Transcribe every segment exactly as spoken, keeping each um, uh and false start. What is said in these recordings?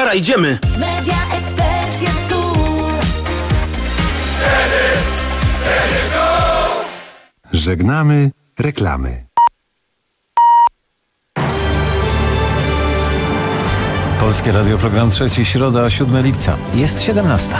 Nara, idziemy! Media Expert jest tu. Żegnamy reklamy. Polskie Radio, program trzeci, środa, siódmego lipca. Jest siedemnasta.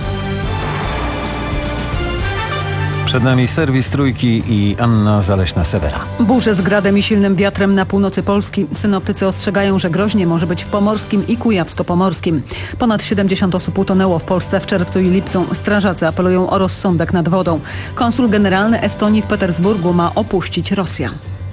Przed nami serwis Trójki i Anna Zaleśna-Sewera. Burze z gradem i silnym wiatrem na północy Polski. Synoptycy ostrzegają, że groźnie może być w Pomorskim i Kujawsko-Pomorskim. Ponad siedemdziesiąt osób utonęło w Polsce w czerwcu i lipcu. Strażacy apelują o rozsądek nad wodą. Konsul generalny Estonii w Petersburgu ma opuścić Rosję.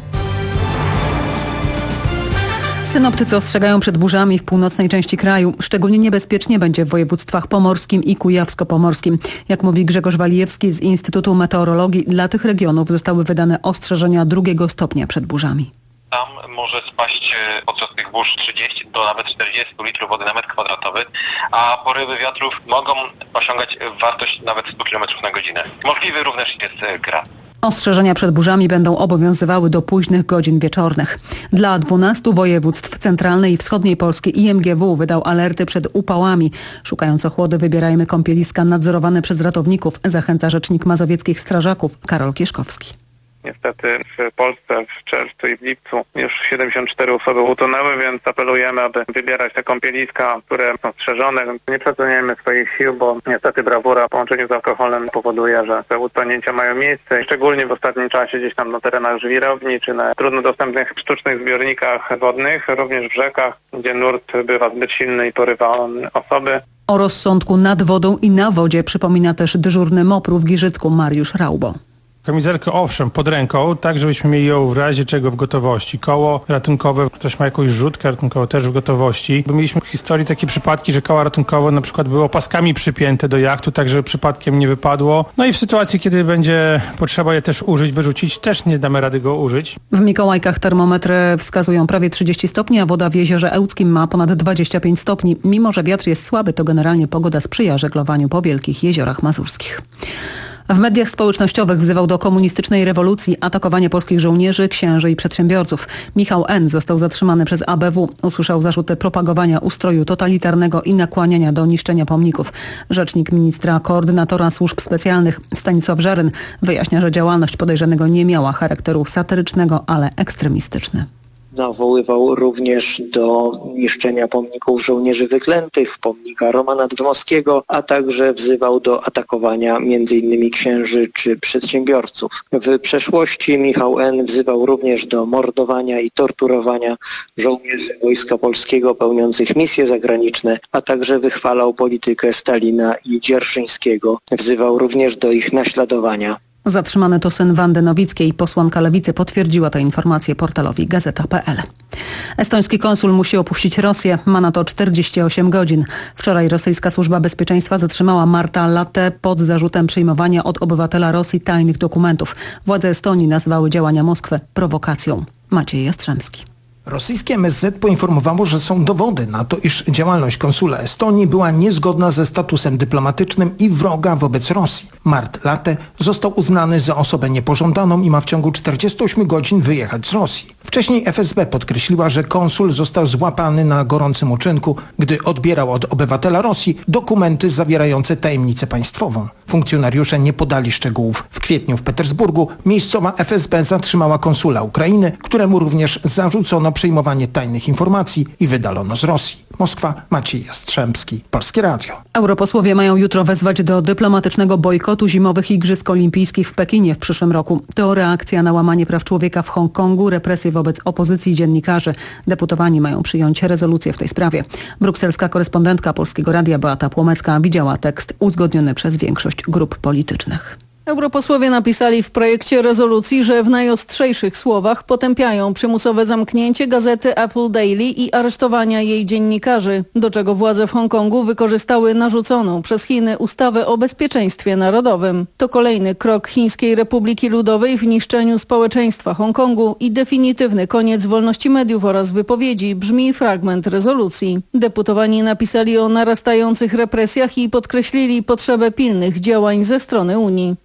Synoptycy ostrzegają przed burzami w północnej części kraju. Szczególnie niebezpiecznie będzie w województwach pomorskim i kujawsko-pomorskim. Jak mówi Grzegorz Walijewski z Instytutu Meteorologii, dla tych regionów zostały wydane ostrzeżenia drugiego stopnia przed burzami. Tam może spaść podczas tych burz trzydzieści do nawet czterdzieści litrów wody na metr kwadratowy, a porywy wiatrów mogą osiągać wartość nawet sto kilometrów na godzinę. Możliwy również jest grad. Ostrzeżenia przed burzami będą obowiązywały do późnych godzin wieczornych. Dla dwunastu województw centralnej i wschodniej Polski I M G W wydał alerty przed upałami. Szukając ochłody, wybierajmy kąpieliska nadzorowane przez ratowników, zachęca rzecznik mazowieckich strażaków Karol Kieszkowski. Niestety w Polsce w czerwcu i w lipcu już siedemdziesiąt cztery osoby utonęły, więc apelujemy, aby wybierać te kąpieliska, które są strzeżone. Nie przeceniajmy swoich sił, bo niestety brawura w połączeniu z alkoholem powoduje, że te utonięcia mają miejsce. Szczególnie w ostatnim czasie gdzieś tam na terenach żwirowni czy na trudno dostępnych sztucznych zbiornikach wodnych, również w rzekach, gdzie nurt bywa zbyt silny i porywa osoby. O rozsądku nad wodą i na wodzie przypomina też dyżurny MOPR-u w Giżycku Mariusz Raubo. Kamizelkę owszem pod ręką, tak żebyśmy mieli ją w razie czego w gotowości. Koło ratunkowe, ktoś ma jakąś rzutkę ratunkową też w gotowości. Bo mieliśmy w historii takie przypadki, że koła ratunkowe na przykład były opaskami przypięte do jachtu, tak żeby przypadkiem nie wypadło. No i w sytuacji, kiedy będzie potrzeba je też użyć, wyrzucić, też nie damy rady go użyć. W Mikołajkach termometry wskazują prawie trzydzieści stopni, a woda w jeziorze Ełckim ma ponad dwadzieścia pięć stopni. Mimo że wiatr jest słaby, to generalnie pogoda sprzyja żeglowaniu po wielkich jeziorach mazurskich. W mediach społecznościowych wzywał do komunistycznej rewolucji, atakowania polskich żołnierzy, księży i przedsiębiorców. Michał N. został zatrzymany przez A B W. Usłyszał zarzuty propagowania ustroju totalitarnego i nakłaniania do niszczenia pomników. Rzecznik ministra koordynatora służb specjalnych Stanisław Żaryn wyjaśnia, że działalność podejrzanego nie miała charakteru satyrycznego, ale ekstremistyczny. Nawoływał również do niszczenia pomników żołnierzy wyklętych, pomnika Romana Dmowskiego, a także wzywał do atakowania między innymi księży czy przedsiębiorców. W przeszłości Michał N. wzywał również do mordowania i torturowania żołnierzy Wojska Polskiego pełniących misje zagraniczne, a także wychwalał politykę Stalina i Dzierżyńskiego. Wzywał również do ich naśladowania. Zatrzymany to syn Wandy Nowickiej. Posłanka Lewicy potwierdziła tę informację portalowi gazeta kropka pe el. Estoński konsul musi opuścić Rosję. Ma na to czterdzieści osiem godzin. Wczoraj rosyjska służba bezpieczeństwa zatrzymała Marta Latte pod zarzutem przyjmowania od obywatela Rosji tajnych dokumentów. Władze Estonii nazwały działania Moskwy prowokacją. Maciej Jastrzębski. Rosyjskie M S Z poinformowało, że są dowody na to, iż działalność konsula Estonii była niezgodna ze statusem dyplomatycznym i wroga wobec Rosji. Mart Latte został uznany za osobę niepożądaną i ma w ciągu czterdziestu ośmiu godzin wyjechać z Rosji. Wcześniej F S B podkreśliła, że konsul został złapany na gorącym uczynku, gdy odbierał od obywatela Rosji dokumenty zawierające tajemnicę państwową. Funkcjonariusze nie podali szczegółów. W kwietniu w Petersburgu miejscowa F S B zatrzymała konsula Ukrainy, któremu również zarzucono przyjmowanie tajnych informacji i wydalono z Rosji. Moskwa, Maciej Jastrzębski, Polskie Radio. Europosłowie mają jutro wezwać do dyplomatycznego bojkotu zimowych Igrzysk Olimpijskich w Pekinie w przyszłym roku. To reakcja na łamanie praw człowieka w Hongkongu, represje wobec opozycji i dziennikarzy. Deputowani mają przyjąć rezolucję w tej sprawie. Brukselska korespondentka Polskiego Radia Beata Płomecka widziała tekst uzgodniony przez większość grup politycznych. Europosłowie napisali w projekcie rezolucji, że w najostrzejszych słowach potępiają przymusowe zamknięcie gazety Apple Daily i aresztowania jej dziennikarzy, do czego władze w Hongkongu wykorzystały narzuconą przez Chiny ustawę o bezpieczeństwie narodowym. To kolejny krok Chińskiej Republiki Ludowej w niszczeniu społeczeństwa Hongkongu i definitywny koniec wolności mediów oraz wypowiedzi, brzmi fragment rezolucji. Deputowani napisali o narastających represjach i podkreślili potrzebę pilnych działań ze strony Unii.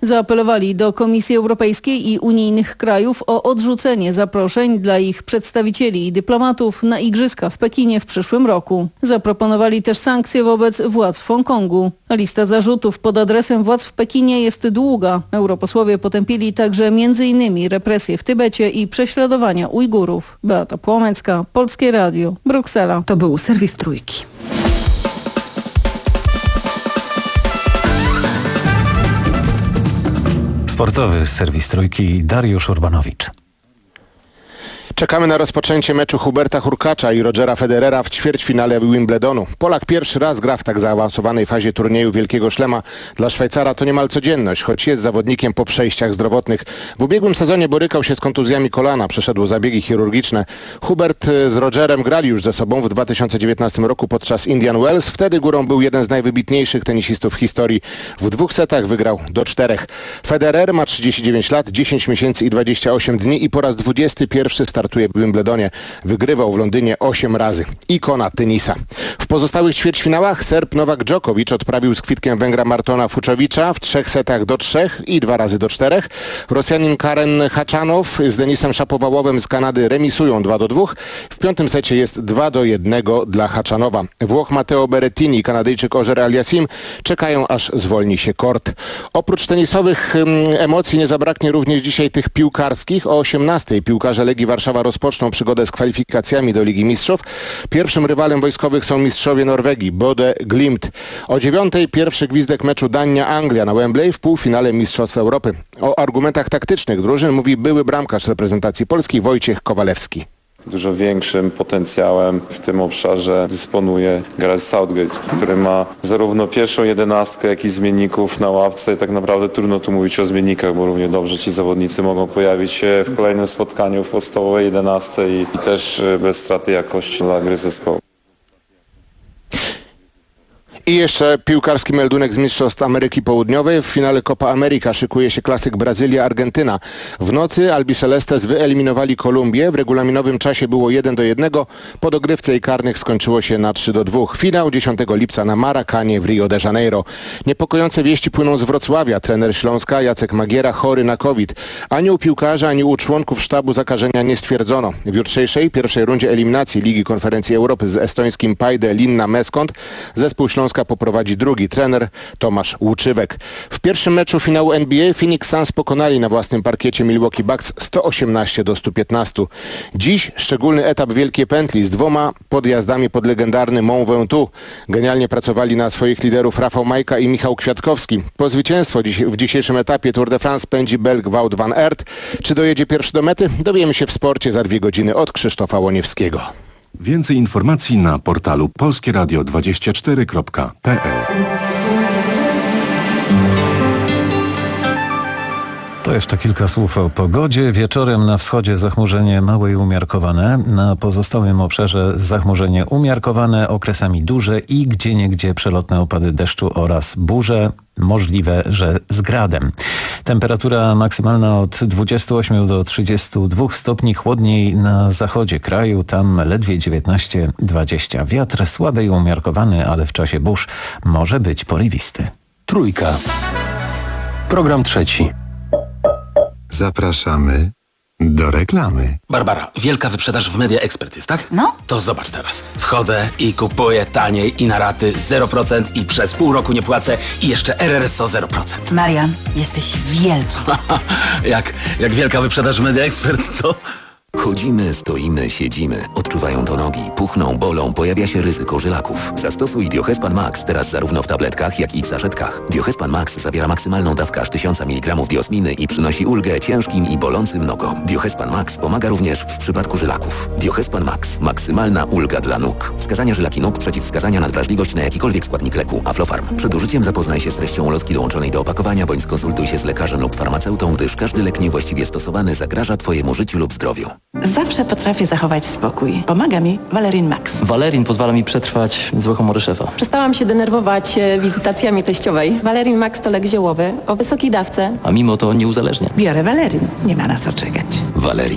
Zaapelowali do Komisji Europejskiej i unijnych krajów o odrzucenie zaproszeń dla ich przedstawicieli i dyplomatów na igrzyska w Pekinie w przyszłym roku. Zaproponowali też sankcje wobec władz w Hongkongu. Lista zarzutów pod adresem władz w Pekinie jest długa. Europosłowie potępili także między innymi represje w Tybecie i prześladowania Ujgurów. Beata Płomecka, Polskie Radio, Bruksela. To był serwis Trójki. Sportowy serwis Trójki, Dariusz Urbanowicz. Czekamy na rozpoczęcie meczu Huberta Hurkacza i Rogera Federera w ćwierćfinale Wimbledonu. Polak pierwszy raz gra w tak zaawansowanej fazie turnieju Wielkiego Szlema. Dla Szwajcara to niemal codzienność, choć jest zawodnikiem po przejściach zdrowotnych. W ubiegłym sezonie borykał się z kontuzjami kolana, przeszedł zabiegi chirurgiczne. Hubert z Rogerem grali już ze sobą w dwa tysiące dziewiętnastym roku podczas Indian Wells. Wtedy górą był jeden z najwybitniejszych tenisistów w historii. W dwóch setach wygrał do czterech. Federer ma trzydzieści dziewięć lat, dziesięć miesięcy i dwadzieścia osiem dni i po raz dwudziesty pierwszy startuje w Wimbledonie. Wygrywał w Londynie osiem razy. Ikona tenisa. W pozostałych ćwierćfinałach Serb Nowak Djokovic odprawił z kwitkiem Węgra Martona Fuczowicza w trzech setach do trzech i dwa razy do czterech. Rosjanin Karen Haczanow z Denisem Szapowałowem z Kanady remisują dwa do dwóch. W piątym secie jest dwa do jednego dla Haczanowa. Włoch Matteo Berrettini i Kanadyjczyk Ogier Aliassime czekają, aż zwolni się kort. Oprócz tenisowych emocji nie zabraknie również dzisiaj tych piłkarskich. O osiemnastej piłkarze Legii Warszawa rozpoczną przygodę z kwalifikacjami do Ligi Mistrzów. Pierwszym rywalem wojskowych są mistrzowie Norwegii, Bode Glimt. O dziewiątej pierwszy gwizdek meczu Dania-Anglia na Wembley w półfinale Mistrzostw Europy. O argumentach taktycznych drużyn mówi były bramkarz reprezentacji Polski Wojciech Kowalewski. Dużo większym potencjałem w tym obszarze dysponuje Gareth Southgate, który ma zarówno pierwszą jedenastkę, jak i zmienników na ławce. I tak naprawdę trudno tu mówić o zmiennikach, bo równie dobrze ci zawodnicy mogą pojawić się w kolejnym spotkaniu w podstawowej jedenastce i, i też bez straty jakości dla gry zespołu. I jeszcze piłkarski meldunek z Mistrzostw Ameryki Południowej. W finale Copa America szykuje się klasyk Brazylia-Argentyna. W nocy Albicelestes wyeliminowali Kolumbię. W regulaminowym czasie było jeden do jednego. Po dogrywce i karnych skończyło się na trzy do dwóch. Finał dziesiątego lipca na Maracanie w Rio de Janeiro. Niepokojące wieści płyną z Wrocławia. Trener Śląska Jacek Magiera chory na COVID. Ani u piłkarza, ani u członków sztabu zakażenia nie stwierdzono. W jutrzejszej pierwszej rundzie eliminacji Ligi Konferencji Europy z estońskim Paide Linna Meskont zespół Śląska poprowadzi drugi trener Tomasz Łuczywek. W pierwszym meczu finału N B A Phoenix Suns pokonali na własnym parkiecie Milwaukee Bucks sto osiemnaście do stu piętnastu. Dziś szczególny etap Wielkiej Pętli z dwoma podjazdami pod legendarny Mont Ventoux. Genialnie pracowali na swoich liderów Rafał Majka i Michał Kwiatkowski. Po zwycięstwo dziś, w dzisiejszym etapie Tour de France pędzi Belg Wout van Aert. Czy dojedzie pierwszy do mety? Dowiemy się w sporcie za dwie godziny od Krzysztofa Łoniewskiego. Więcej informacji na portalu polskieradio dwadzieścia cztery kropka p l. To jeszcze kilka słów o pogodzie. Wieczorem na wschodzie zachmurzenie małe i umiarkowane. Na pozostałym obszarze zachmurzenie umiarkowane, okresami duże i gdzieniegdzie przelotne opady deszczu oraz burze. Możliwe, że z gradem. Temperatura maksymalna od dwudziestu ośmiu do trzydziestu dwóch stopni, chłodniej na zachodzie kraju, tam ledwie dziewiętnaście dwadzieścia. Wiatr słaby i umiarkowany, ale w czasie burz może być porywisty. Trójka. Program trzeci. Zapraszamy do reklamy. Barbara, wielka wyprzedaż w Media Expert jest, tak? No. To zobacz teraz. Wchodzę i kupuję taniej i na raty zero procent i przez pół roku nie płacę i jeszcze R R S O zero procent. Marian, jesteś wielki. jak, jak wielka wyprzedaż w Media Expert, co? Chodzimy, stoimy, siedzimy. Odczuwają to nogi, puchną, bolą, pojawia się ryzyko żylaków. Zastosuj Diohespan Max teraz zarówno w tabletkach, jak i w saszetkach. Diohespan Max zawiera maksymalną dawkę aż tysiąc miligramów diosminy i przynosi ulgę ciężkim i bolącym nogom. Diohespan Max pomaga również w przypadku żylaków. Diohespan Max. Maksymalna ulga dla nóg. Wskazania żylaki nóg, przeciwwskazania na wrażliwość na jakikolwiek składnik leku. Aflofarm. Przed użyciem zapoznaj się z treścią ulotki dołączonej do opakowania, bądź skonsultuj się z lekarzem lub farmaceutą, gdyż każdy lek niewłaściwie stosowany zagraża Twojemu życiu lub zdrowiu. Zawsze potrafię zachować spokój. Pomaga mi Valerin Max. Valerin pozwala mi przetrwać złe humory szefa. Przestałam się denerwować wizytacjami teściowej. Valerin Max to lek ziołowy o wysokiej dawce. A mimo to nie uzależnia. Biorę Valerin. Nie ma na co czekać. Valerin.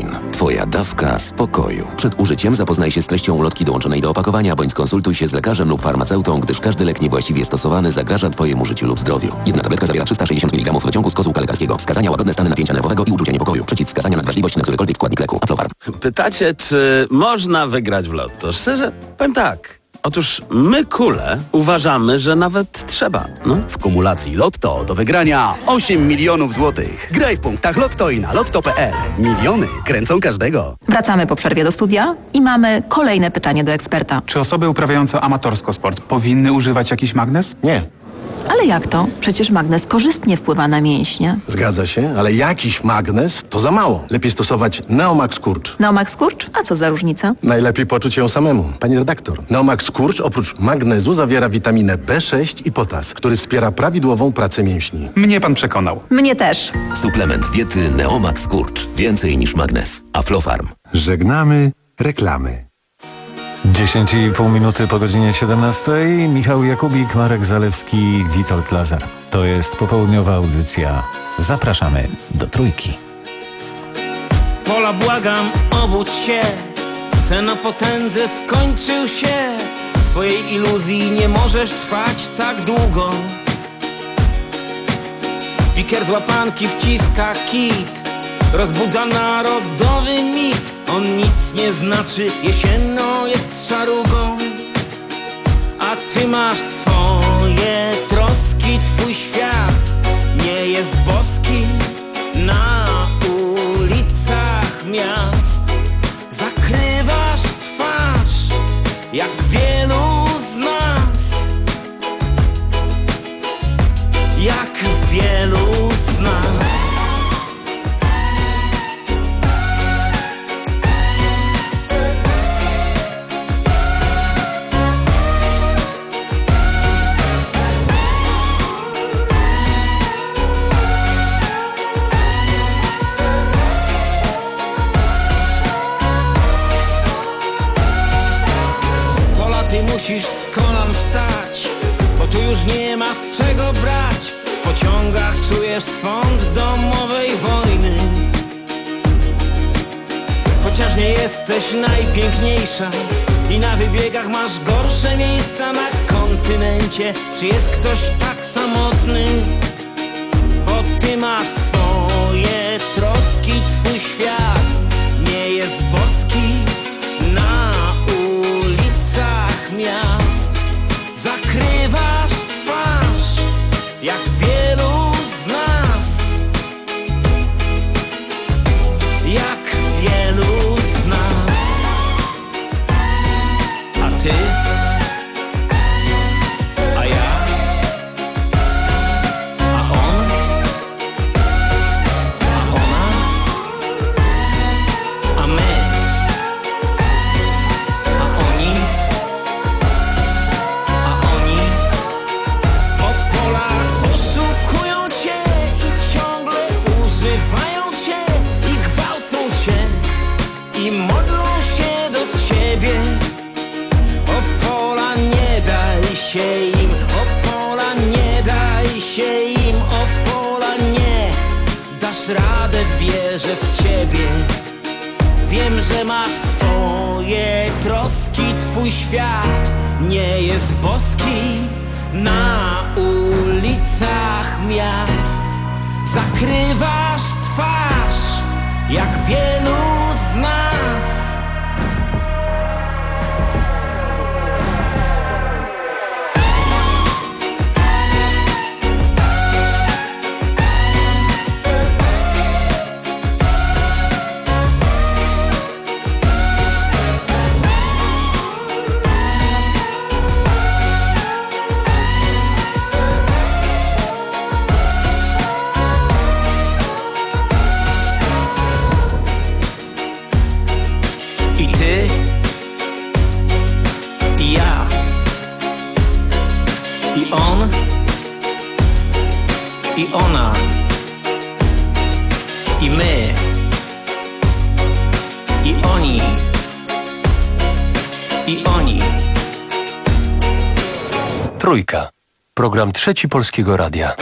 Twoja dawka spokoju. Przed użyciem zapoznaj się z treścią ulotki dołączonej do opakowania, bądź skonsultuj się z lekarzem lub farmaceutą, gdyż każdy lek niewłaściwie stosowany zagraża Twojemu życiu lub zdrowiu. Jedna tabletka zawiera trzysta sześćdziesiąt miligramów wyciągu z kozłka lekarskiego. Wskazania: łagodne stany napięcia nerwowego i uczucia niepokoju. Przeciwwskazania: nadwrażliwość na którykolwiek składnik leku. Aflofarm. Pytacie, czy można wygrać w lotto? Szczerze, powiem tak. Otóż my, kule, uważamy, że nawet trzeba. No. W kumulacji Lotto do wygrania osiem milionów złotych. Graj w punktach Lotto i na lotto kropka p l. Miliony kręcą każdego. Wracamy po przerwie do studia i mamy kolejne pytanie do eksperta. Czy osoby uprawiające amatorsko sport powinny używać jakiś magnes? Nie. Ale jak to? Przecież magnes korzystnie wpływa na mięśnie. Zgadza się, ale jakiś magnes to za mało. Lepiej stosować Neomax Kurcz. Neomax Kurcz? A co za różnica? Najlepiej poczuć ją samemu. Pani redaktor, Neomax Kurcz oprócz magnezu zawiera witaminę B sześć i potas, który wspiera prawidłową pracę mięśni. Mnie pan przekonał. Mnie też. Suplement diety Neomax Kurcz. Więcej niż magnes. Aflofarm. Żegnamy reklamy. dziesięć i pół minuty po godzinie siedemnastej. Michał Jakubik, Marek Zalewski, Witold Lazar. To jest popołudniowa audycja. Zapraszamy do Trójki. Pola, błagam, obudź się. Sen o potędze skończył się. W swojej iluzji nie możesz trwać tak długo. Spiker z łapanki wciska kit. Rozbudza narodowy mit. On nic nie znaczy, jesienną jest szarugą. A ty masz swoje troski, twój świat nie jest boski. Na ulicach miast zakrywasz twarz, jak wielu z nas. Jak wielu z nas. Musisz z kolan wstać, bo tu już nie ma z czego brać. W pociągach czujesz swąd domowej wojny. Chociaż nie jesteś najpiękniejsza i na wybiegach masz gorsze miejsca na kontynencie. Czy jest ktoś tak samotny? Bo ty masz swoje troski, twój świat nie jest boski. Na miast zakrywasz twarz, jak wielu z nas. Jak wielu z nas. A ty? A ja? A on? A ona? A my? I modlą się do ciebie. O pola, nie daj się im. O pola, nie daj się im. O pola, nie dasz radę, wierzę w ciebie. Wiem, że masz swoje troski, twój świat nie jest boski. Na ulicach miast zakrywasz twarz, jak wielu z nas. I ona, i my, i oni, i oni. Trójka. Program Trzeci Polskiego Radia.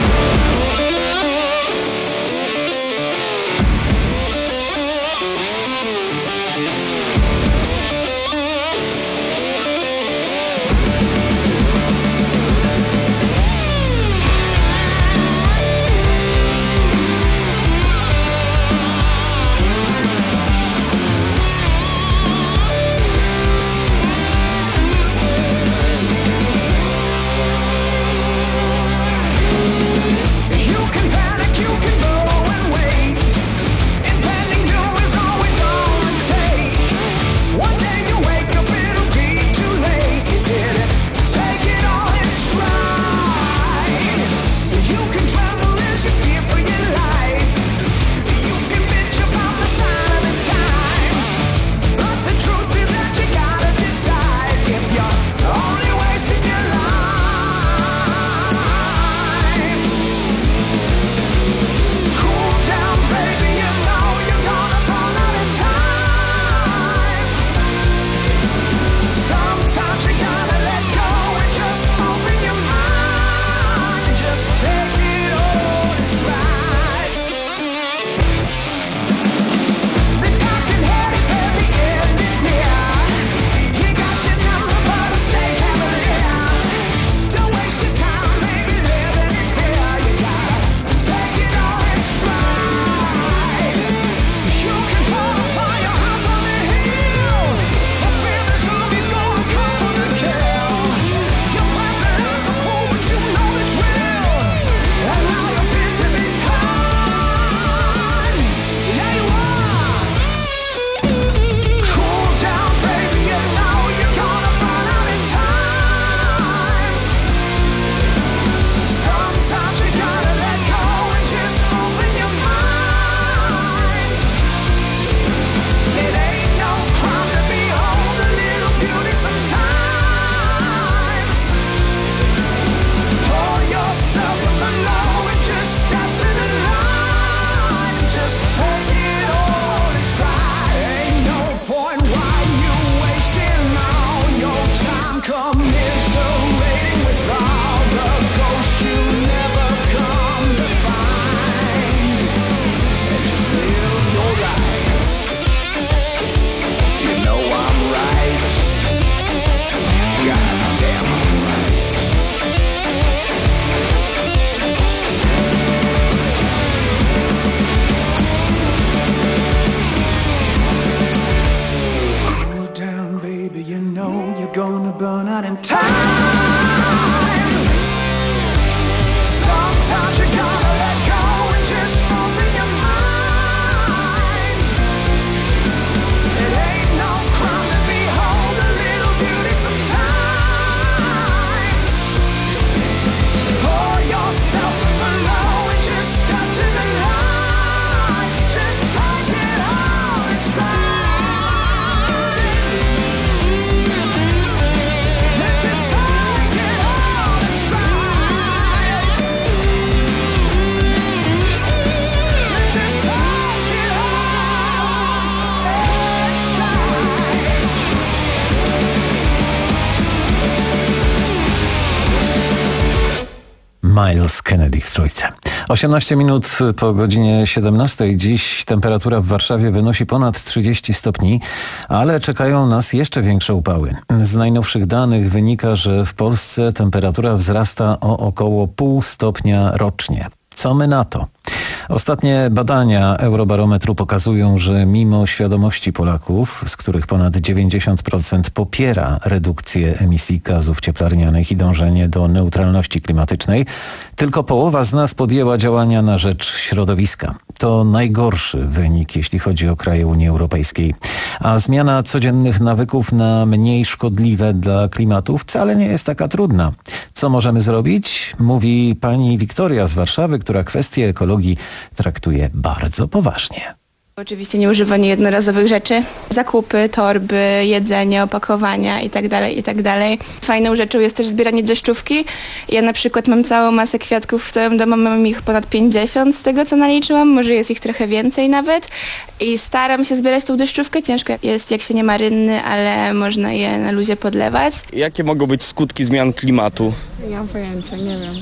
Miles Kennedy w trójce. osiemnaście minut po godzinie siedemnastej. Dziś temperatura w Warszawie wynosi ponad trzydzieści stopni, ale czekają nas jeszcze większe upały. Z najnowszych danych wynika, że w Polsce temperatura wzrasta o około pół stopnia rocznie. Co my na to? Ostatnie badania Eurobarometru pokazują, że mimo świadomości Polaków, z których ponad dziewięćdziesiąt procent popiera redukcję emisji gazów cieplarnianych i dążenie do neutralności klimatycznej, tylko połowa z nas podjęła działania na rzecz środowiska. To najgorszy wynik, jeśli chodzi o kraje Unii Europejskiej. A zmiana codziennych nawyków na mniej szkodliwe dla klimatu wcale nie jest taka trudna. Co możemy zrobić? Mówi pani Wiktoria z Warszawy, która kwestię ekologii traktuje bardzo poważnie. Oczywiście nieużywanie jednorazowych rzeczy, zakupy, torby, jedzenie, opakowania itd., itd. Fajną rzeczą jest też zbieranie deszczówki. Ja na przykład mam całą masę kwiatków w całym domu, mam ich ponad pięćdziesiąt z tego co naliczyłam, może jest ich trochę więcej nawet i staram się zbierać tą deszczówkę. Ciężko jest jak się nie ma rynny, ale można je na luzie podlewać. Jakie mogą być skutki zmian klimatu? Nie mam pojęcia, nie wiem.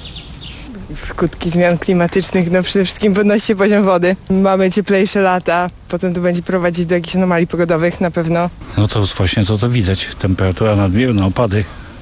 Skutki zmian klimatycznych, no przede wszystkim podnosi się poziom wody. Mamy cieplejsze lata, potem to będzie prowadzić do jakichś anomalii pogodowych na pewno. No to właśnie to, to widać. Temperatura nadmierna, opady,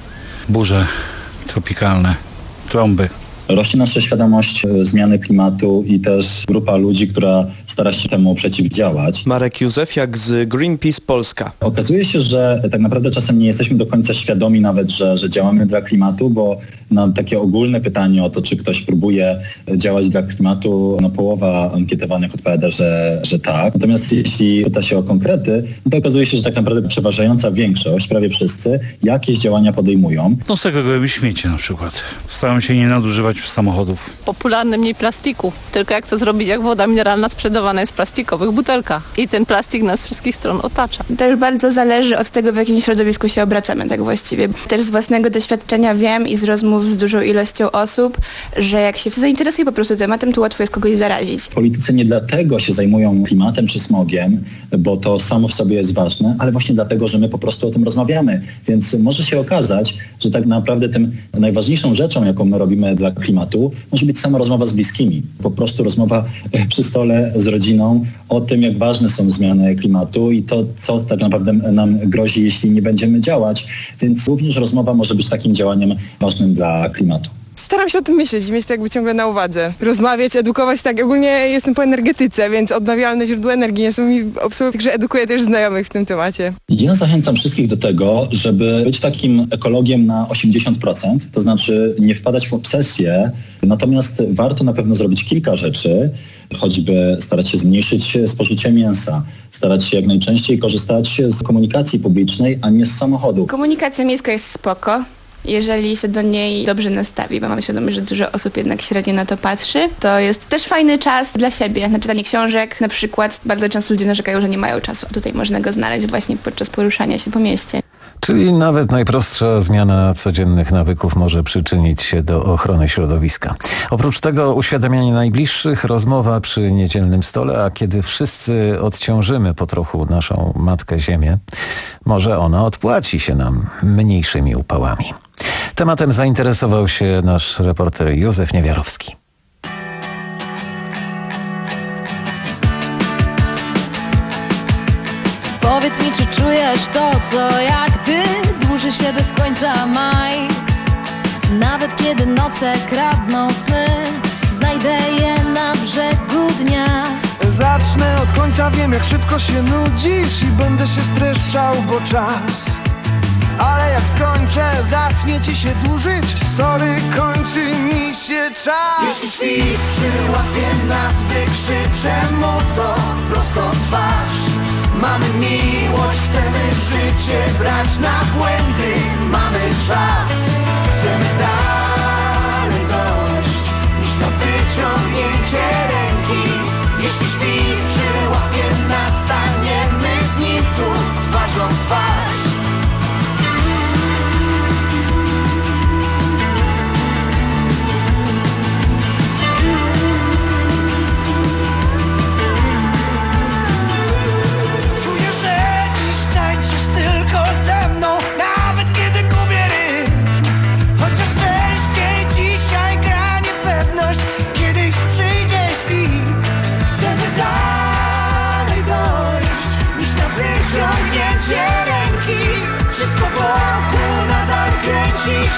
burze tropikalne, trąby. Rośnie nasza świadomość zmiany klimatu i też grupa ludzi, która stara się temu przeciwdziałać. Marek Józefiak z Greenpeace Polska. Okazuje się, że tak naprawdę czasem nie jesteśmy do końca świadomi nawet, że, że działamy dla klimatu, bo na takie ogólne pytanie o to, czy ktoś próbuje działać dla klimatu, no połowa ankietowanych odpowiada, że, że tak. Natomiast jeśli pyta się o konkrety, to okazuje się, że tak naprawdę przeważająca większość, prawie wszyscy, jakieś działania podejmują. No z tego robi śmiecie na przykład. Staram się nie nadużywać samochodów. Popularne mniej plastiku. Tylko jak to zrobić, jak woda mineralna sprzedawana jest w plastikowych butelkach. I ten plastik nas z wszystkich stron otacza. Też bardzo zależy od tego, w jakim środowisku się obracamy tak właściwie. Też z własnego doświadczenia wiem i z rozmów z dużą ilością osób, że jak się zainteresuje po prostu tematem, to łatwo jest kogoś zarazić. Politycy nie dlatego się zajmują klimatem czy smogiem, bo to samo w sobie jest ważne, ale właśnie dlatego, że my po prostu o tym rozmawiamy. Więc może się okazać, że tak naprawdę tym najważniejszą rzeczą, jaką my robimy dla klimatu, może być sama rozmowa z bliskimi. Po prostu rozmowa przy stole z rodziną o tym, jak ważne są zmiany klimatu i to, co tak naprawdę nam grozi, jeśli nie będziemy działać. Więc również rozmowa może być takim działaniem ważnym dla klimatu. Staram się o tym myśleć i mieć to jakby ciągle na uwadze. Rozmawiać, edukować, tak. Ogólnie jestem po energetyce, więc odnawialne źródła energii nie są mi obsługi, także edukuję też znajomych w tym temacie. Ja zachęcam wszystkich do tego, żeby być takim ekologiem na osiemdziesiąt procent, to znaczy nie wpadać w obsesję, natomiast warto na pewno zrobić kilka rzeczy, choćby starać się zmniejszyć spożycie mięsa, starać się jak najczęściej korzystać z komunikacji publicznej, a nie z samochodu. Komunikacja miejska jest spoko, jeżeli się do niej dobrze nastawi, bo mam świadomość, że dużo osób jednak średnio na to patrzy. To jest też fajny czas dla siebie, na czytanie książek na przykład. Bardzo często ludzie narzekają, że nie mają czasu. Tutaj można go znaleźć właśnie podczas poruszania się po mieście. Czyli nawet najprostsza zmiana codziennych nawyków może przyczynić się do ochrony środowiska. Oprócz tego uświadamianie najbliższych, rozmowa przy niedzielnym stole, a kiedy wszyscy odciążymy po trochu naszą Matkę Ziemię, może ona odpłaci się nam mniejszymi upałami. Tematem zainteresował się nasz reporter Józef Niewiarowski. Powiedz mi, czy czujesz to, co jak ty, dłuży się bez końca maj. Nawet kiedy noce kradną sny, znajdę je na brzegu dnia. Zacznę od końca, wiem jak szybko się nudzisz i będę się streszczał, bo czas. Ale jak skończę, zacznie ci się dłużyć. Sorry, kończy mi się czas. Jeśli świt przyłapie nas, wykrzyczę mu to prosto w twarz. Mamy miłość, chcemy życie brać na błędy. Mamy czas, chcemy dalej dojść niż na wyciągnięcie ręki. Jeśli świt przyłapie nas, staniemy z nim tu twarzą w twarz. Nawet kiedy gubię rytm, chociaż częściej dzisiaj gra.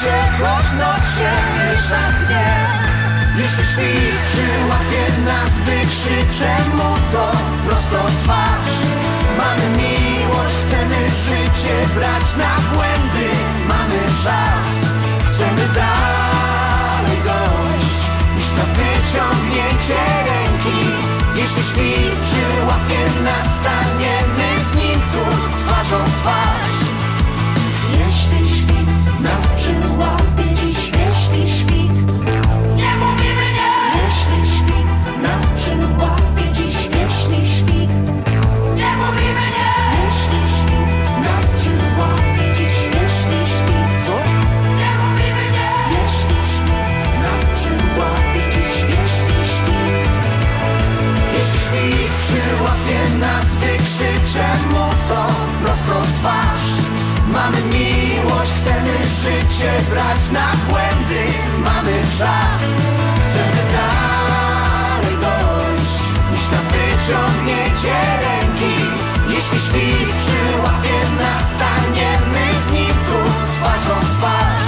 życie, choć noc się miesza w dnie. Jeśli świt przyłapie nas, wykrzyczę mu to prosto w twarz. Mamy miłość, chcemy życie brać na błędy. Mamy czas, chcemy dalej dojść niż na wyciągnięcie ręki. Jeśli świt przyłapie nas, staniemy z nim tu twarzą w twarz. Jeśli świt nas przyłapie dziś, jeśli świt, nie mówimy nie. Jeśli świt nas przyłapie dziś, jeśli świt, nie mówimy nie. Jeśli świt nas przyłapie dziś, jeśli świt, co? Nie mówimy nie. Jeśli świt nas przyłapie dziś, jeśli świt, jeśli świt przyłapie nas, wykrzyczę mu to prosto w twarz. Mamy miłość, chcemy życie brać na błędy. Mamy czas, chcemy dalej dojść niż na wyciągnięcie ręki. Jeśli świt przyłapie nas, staniemy z nim tu twarzą w twarz.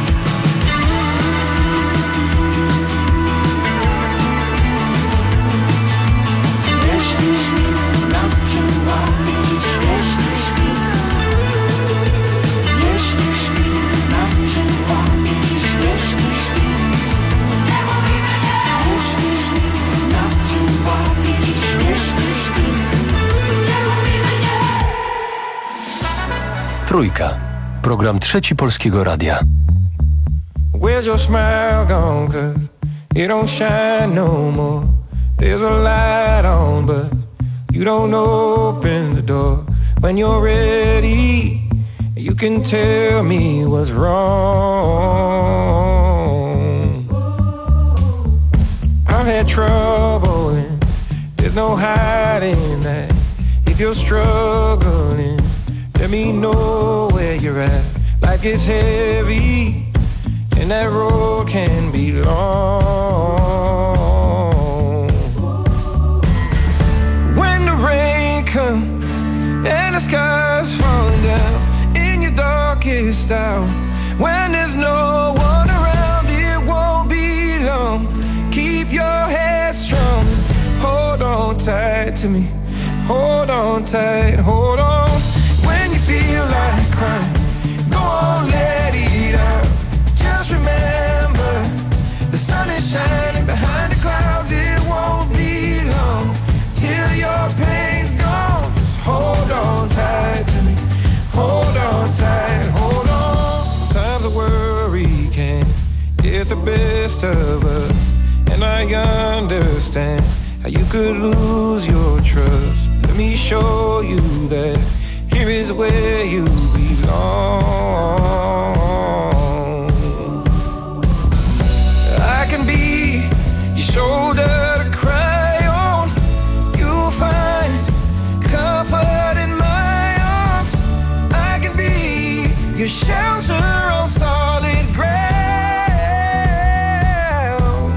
Jeśli świt nas przyłapie dziś, jeśli świt, jeśli świt nas przyłapie dziś, jeśli świt, nie mówimy nie. Jeśli świt nas przyłapie dziś, jeśli świt, nie mówimy nie. Trójka. Program Trzeci Polskiego Radia. Where's your smile gone? Cause it don't shine no more. There's a light on, but you don't open the door. When you're ready, you can tell me what's wrong. I've had trouble and there's no hiding that. If you're struggling, let me know where you're at. Life gets heavy and that road can be long. When the rain comes and the sky's falling down in your darkest hour, when there's no one around, it won't be long. Keep your head strong. Hold on tight to me. Hold on tight, hold on. When you feel like crying, go on, let it out. Just remember, the sun is shining behind the clouds. It won't be long till your pain's gone. Just hold on tight to me. Hold on tight, hold on. Times of worry can get the best of us, and I understand how you could lose your trust. Let me show you that here is where you belong. I can be your shoulder to cry on. You'll find comfort in my arms. I can be your shelter on solid ground.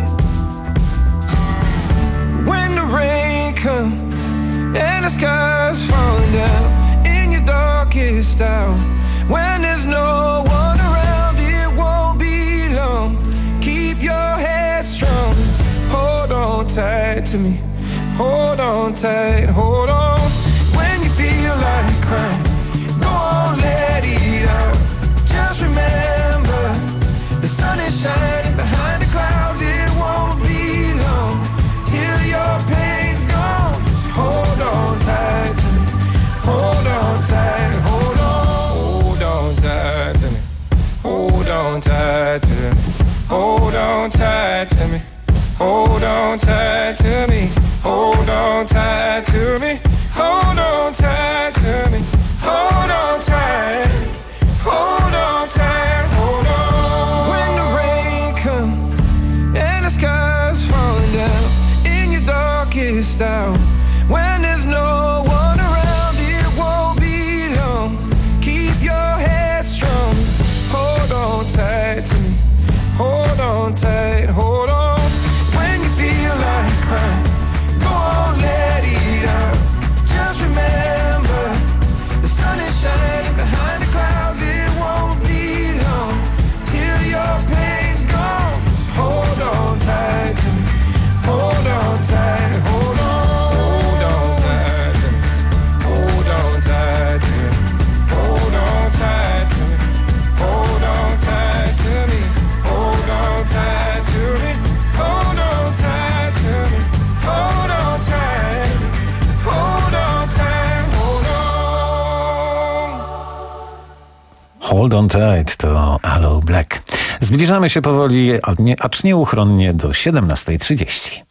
When the rain comes and the sky's falling down in your darkest hour, when there's no one around, it won't be long. Keep your head strong. Hold on tight to me. Hold on tight, hold on. When you feel like crying, go on, let it out. Just remember, the sun is shining behind the clouds. It won't be long till your pain's gone. Just hold on tight to me. Hold on tight, hold on. Hold on tight to me. Hold on tight to me. Hold on tight to me. Hold on tight to me. Hold on tight to me. Hold on tight to me. Hold on tight. Hold on tight, hold on. When the rain comes and the sky's falling down in your darkest hour, when there's no one around, it won't be long. Keep your head strong. Hold on tight to me. Hold on tight, hold on. When you feel like crying, go on, let it out. Hold on tight to Aloe Black. Zbliżamy się powoli, acz nieuchronnie do siedemnasta trzydzieści.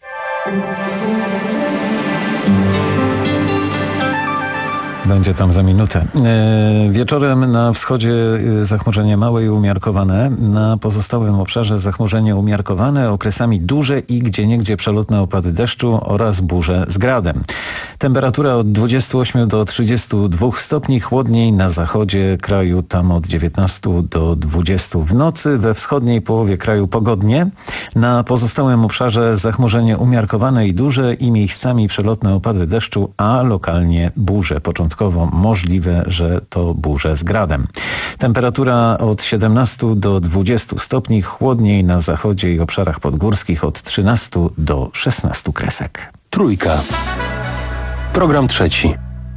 Będzie tam za minutę. Wieczorem na wschodzie zachmurzenie małe i umiarkowane. Na pozostałym obszarze zachmurzenie umiarkowane, okresami duże i gdzieniegdzie przelotne opady deszczu oraz burze z gradem. Temperatura od dwudziestu ośmiu do trzydziestu dwóch stopni, chłodniej na zachodzie kraju, tam od dziewiętnastu do dwudziestu. W nocy we wschodniej połowie kraju pogodnie. Na pozostałym obszarze zachmurzenie umiarkowane i duże i miejscami przelotne opady deszczu, a lokalnie burze. Początkowo możliwe, że to burze z gradem. Temperatura od siedemnastu do dwudziestu stopni, chłodniej na zachodzie i obszarach podgórskich od trzynastu do szesnastu kresek. Trójka. Program trzeci.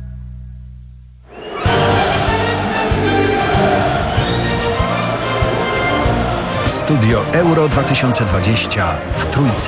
Studio Euro dwa tysiące dwadzieścia w Trójce.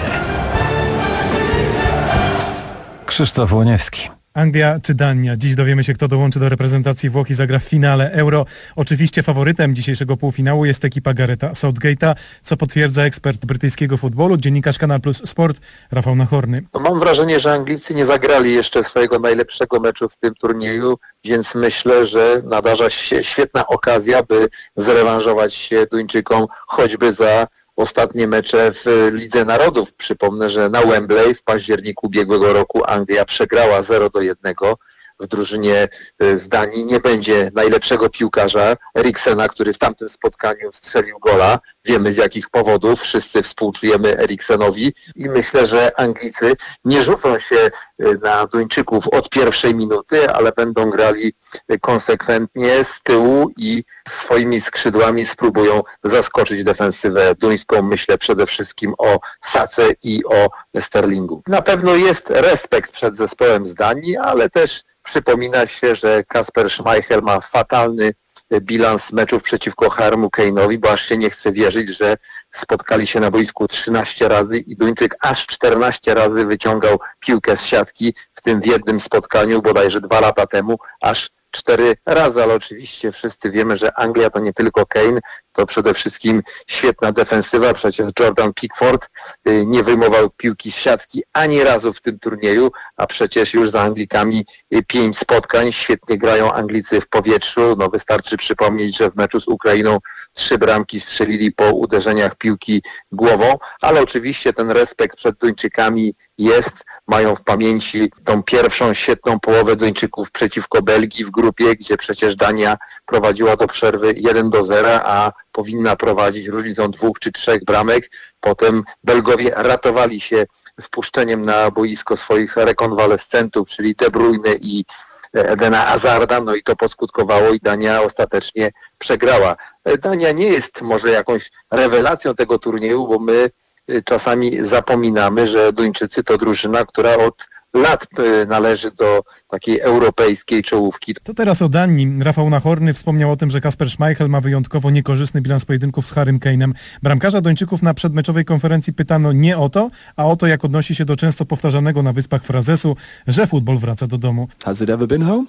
Krzysztof Łoniewski. Anglia czy Dania? Dziś dowiemy się, kto dołączy do reprezentacji Włoch i zagra w finale Euro. Oczywiście faworytem dzisiejszego półfinału jest ekipa Garetha Southgate'a, co potwierdza ekspert brytyjskiego futbolu, dziennikarz Kanal Plus Sport Rafał Nachorny. No, mam wrażenie, że Anglicy nie zagrali jeszcze swojego najlepszego meczu w tym turnieju, więc myślę, że nadarza się świetna okazja, by zrewanżować się Duńczykom choćby za ostatnie mecze w Lidze Narodów. Przypomnę, że na Wembley w październiku ubiegłego roku Anglia przegrała zero do jednego. W drużynie z Danii nie będzie najlepszego piłkarza Eriksena, który w tamtym spotkaniu strzelił gola. Wiemy z jakich powodów. Wszyscy współczujemy Eriksenowi i myślę, że Anglicy nie rzucą się na Duńczyków od pierwszej minuty, ale będą grali konsekwentnie z tyłu i swoimi skrzydłami spróbują zaskoczyć defensywę duńską. Myślę przede wszystkim o Sace i o Sterlingu. Na pewno jest respekt przed zespołem z Danii, ale też przypomina się, że Kasper Schmeichel ma fatalny bilans meczów przeciwko Harry'emu Kane'owi, bo aż się nie chce wierzyć, że spotkali się na boisku trzynaście razy i Duńczyk aż czternaście razy wyciągał piłkę z siatki, w tym w jednym spotkaniu bodajże dwa lata temu, aż cztery razy, ale oczywiście wszyscy wiemy, że Anglia to nie tylko Kane, to przede wszystkim świetna defensywa. Przecież Jordan Pickford nie wyjmował piłki z siatki ani razu w tym turnieju, a przecież już za Anglikami pięć spotkań. Świetnie grają Anglicy w powietrzu. No wystarczy przypomnieć, że w meczu z Ukrainą trzy bramki strzelili po uderzeniach piłki głową, ale oczywiście ten respekt przed Duńczykami jest. Mają w pamięci tą pierwszą świetną połowę Duńczyków przeciwko Belgii w grupie, gdzie przecież Dania prowadziła do przerwy jeden do zera, a powinna prowadzić różnicą dwóch czy trzech bramek. Potem Belgowie ratowali się wpuszczeniem na boisko swoich rekonwalescentów, czyli De Bruyne i Edena Hazarda, no i to poskutkowało i Dania ostatecznie przegrała. Dania nie jest może jakąś rewelacją tego turnieju, bo my czasami zapominamy, że Duńczycy to drużyna, która od lat należy do takiej europejskiej czołówki. To teraz o Danii. Rafał Nachorny wspomniał o tym, że Kasper Schmeichel ma wyjątkowo niekorzystny bilans pojedynków z Harrym Kane'em. Bramkarza Duńczyków na przedmeczowej konferencji pytano nie o to, a o to, jak odnosi się do często powtarzanego na Wyspach frazesu, że futbol wraca do domu. Has it ever been home?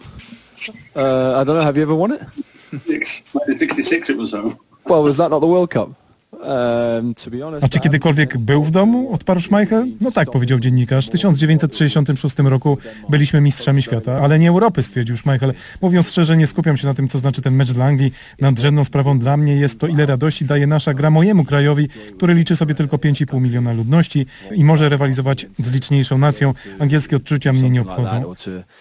Uh, I don't know, have you ever won it? sixty-six it was home. Well, was that not the World Cup? Um, to be honest, A czy kiedykolwiek był w domu? Odparł Schmeichel. No tak, powiedział dziennikarz. W tysiąc dziewięćset sześćdziesiątym szóstym roku byliśmy mistrzami świata, ale nie Europy, stwierdził Schmeichel. Mówiąc szczerze, nie skupiam się na tym, co znaczy ten mecz dla Anglii. Nadrzędną sprawą dla mnie jest to, ile radości daje nasza gra mojemu krajowi, który liczy sobie tylko pięć i pół miliona ludności i może rywalizować z liczniejszą nacją. Angielskie odczucia mnie nie obchodzą.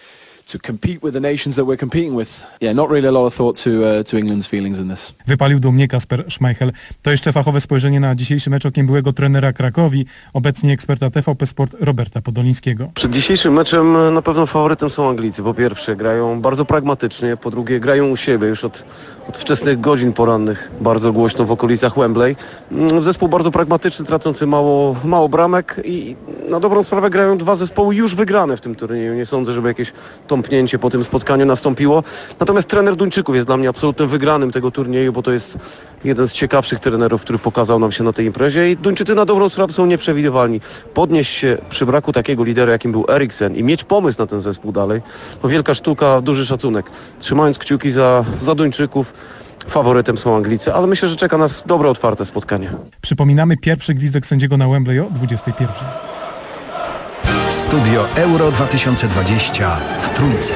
to compete with the nations that we're competing with. Yeah, not really a lot of thought to, uh, to England's feelings in this. Wypalił dumnie Kasper Schmeichel. To jeszcze fachowe spojrzenie na dzisiejszy mecz okiem byłego trenera Krakowi, obecnie eksperta T V P Sport Roberta Podolińskiego. Przed dzisiejszym meczem na pewno faworytem są Anglicy. Po pierwsze grają bardzo pragmatycznie, po drugie grają u siebie już od, od wczesnych godzin porannych, bardzo głośno w okolicach Wembley. Zespół bardzo pragmatyczny, tracący mało, mało bramek i na dobrą sprawę grają dwa zespoły już wygrane w tym turnieju. Nie sądzę, żeby jakieś tąpnięcie po tym spotkaniu nastąpiło. Natomiast trener Duńczyków jest dla mnie absolutnym wygranym tego turnieju, bo to jest jeden z ciekawszych trenerów, który pokazał nam się na tej imprezie i Duńczycy na dobrą sprawę są nieprzewidywalni. Podnieść się przy braku takiego lidera, jakim był Eriksen i mieć pomysł na ten zespół dalej, to wielka sztuka, duży szacunek. Trzymając kciuki za, za Duńczyków, faworytem są Anglicy, ale myślę, że czeka nas dobre, otwarte spotkanie. Przypominamy, pierwszy gwizdek sędziego na Wembley o dwudziestej pierwszej. Studio Euro dwa tysiące dwadzieścia w Trójce.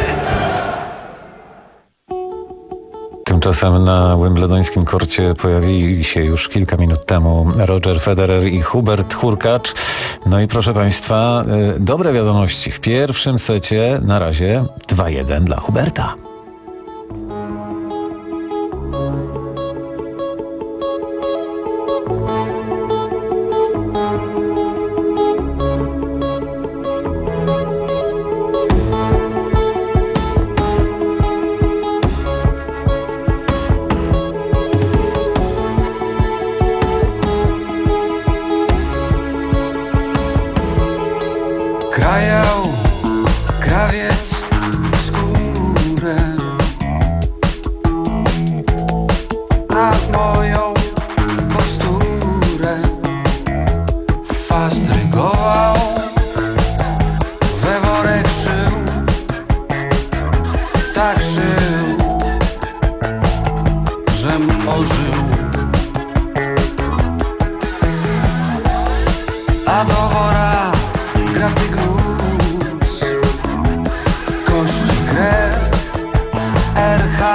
Tymczasem na wimbledońskim korcie pojawili się już kilka minut temu Roger Federer i Hubert Hurkacz. No i proszę Państwa, dobre wiadomości. W pierwszym secie na razie dwa jeden dla Huberta. Krajał krawiec skórę nad moją posturę, fastrygował, we worek szył, tak szył, żem ożył, a do wora graty gruz, kości, krew, R H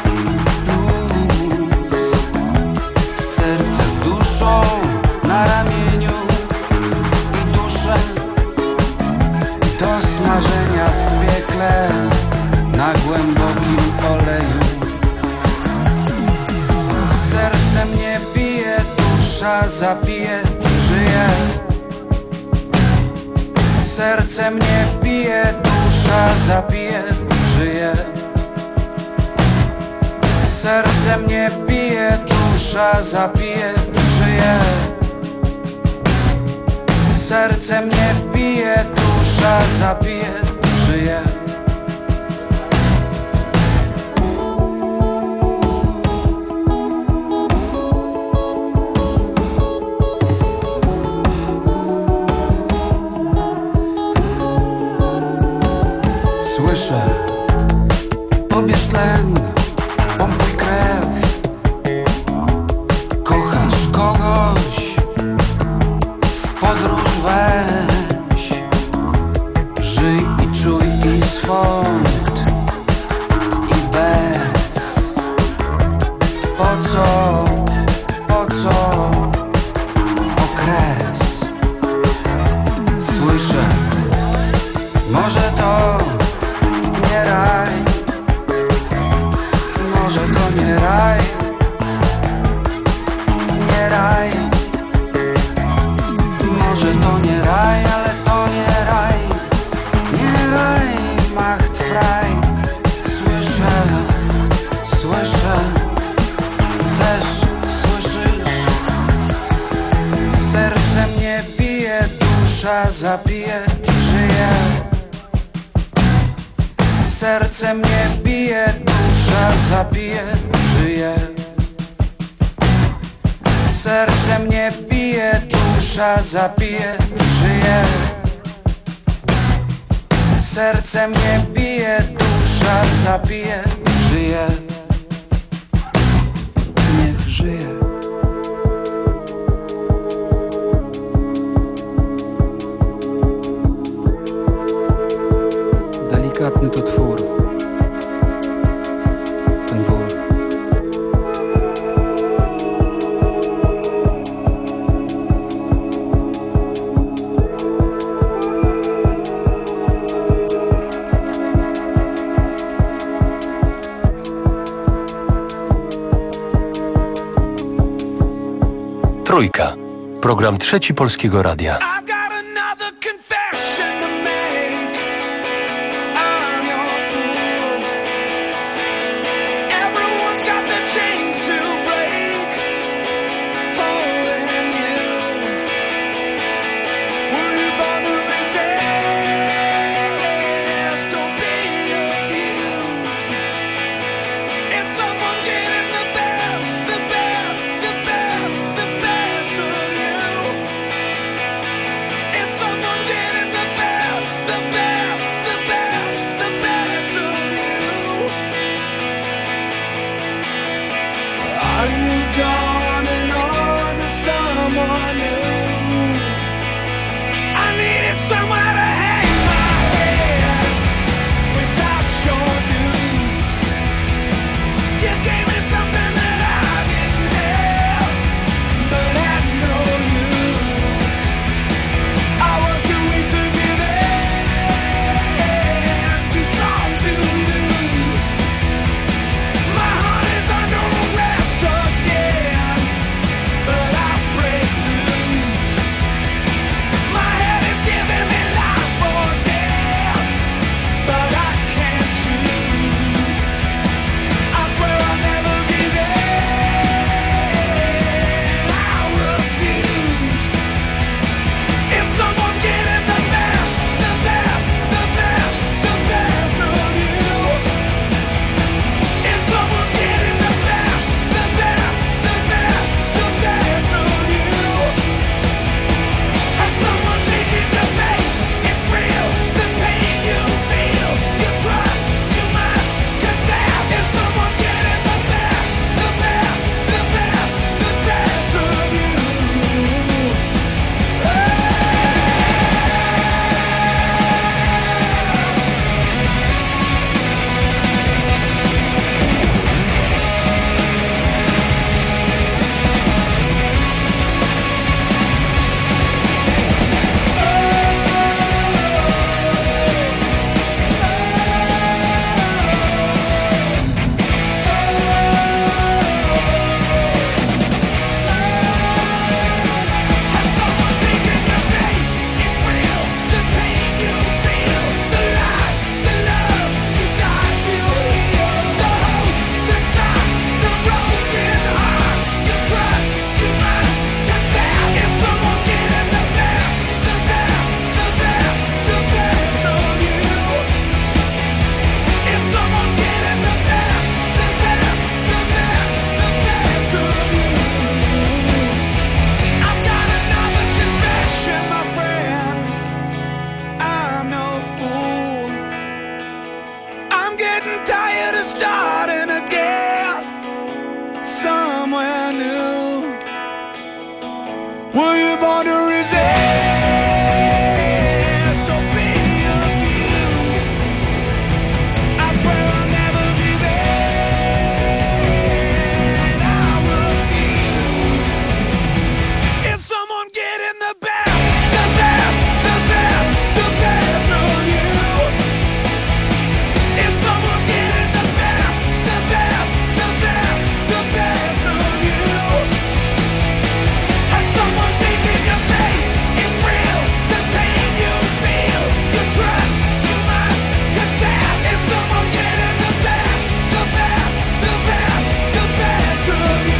plus, serce z duszą na ramieniu i duszę do smażenia w piekle na głębokim oleju. Serce mnie bije, dusza zabije, żyje. Serce mnie bije, dusza zabije, żyje. Serce mnie bije, dusza zabije, żyje. Serce mnie bije, dusza zabije, żyje. Słyszę, pobierz tlen, pompuj krew. Kochasz kogoś, w podróż weź. Żyj i czuj i swąd i bez. Po co, po co okres? Słyszę, może to nie raj, może to nie raj, nie raj, może to nie raj, ale to nie raj, nie raj, macht frei. Słyszę, słyszę, też słyszysz, serce mnie bije, dusza zabije, żyje. Serce mnie bije, dusza zabije, żyje. Serce mnie bije, dusza zabije, żyje. Serce mnie bije, dusza zabije, żyje. Niech żyje. Delikatny to twór, ten wór. Trójka. Program Trzeci Polskiego Radia. Were you born to resist or be abused? I swear I'll never be there. I refuse. Is someone getting the best, the best, the best, the best of you? Is someone getting the best, the best, the best, the best of you? Has someone taken your faith? It's real, the pain you feel, you trust, you must confess. Is someone getting the best, the best, the best, the best of you?